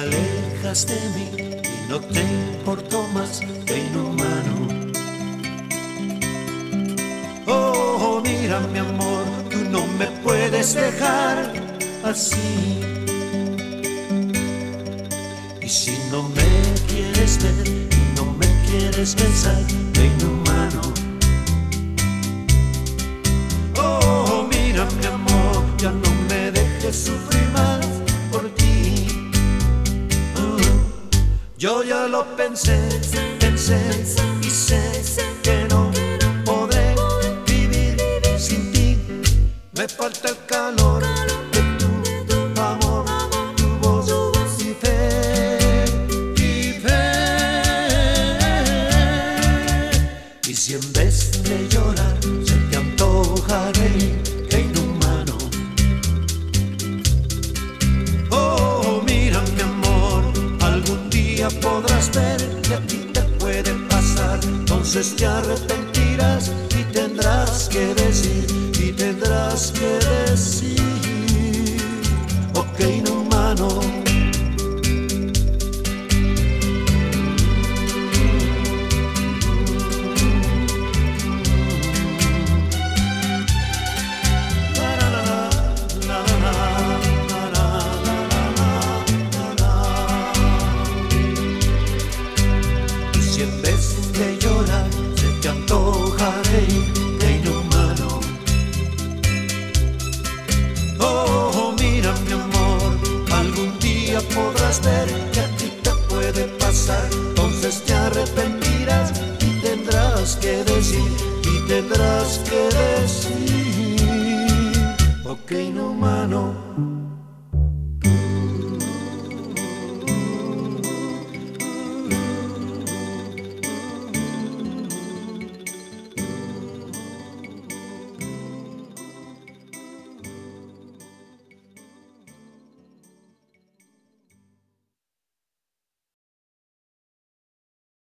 alejas de mí y no te importo más que inhumano. Oh, mira mi amor, tú no me puedes dejar así. Y si no me quieres ver y no me quieres besar, qué inhumano. Oh, mira mi amor, ya no me dejes sufrir más por ti. Yo ya lo pensé y sé que no podré vivir sin ti. Me falta el calor de tu amor, tu voz y fe, y si en vez de llorar se te antoja reír, qué inhumano. Oh, mira mi amor, algún día podrás ver que a ti te puede pasar. Entonces te arrepentirás y tendrás que decir, oh, qué inhumano. Y si en vez de llorar se te antoja reír, qué inhumano. Oh, mira mi amor, algún día podrás ver que a ti te puede pasar. Entonces te arrepentirás y tendrás que decir, oh, qué inhumano.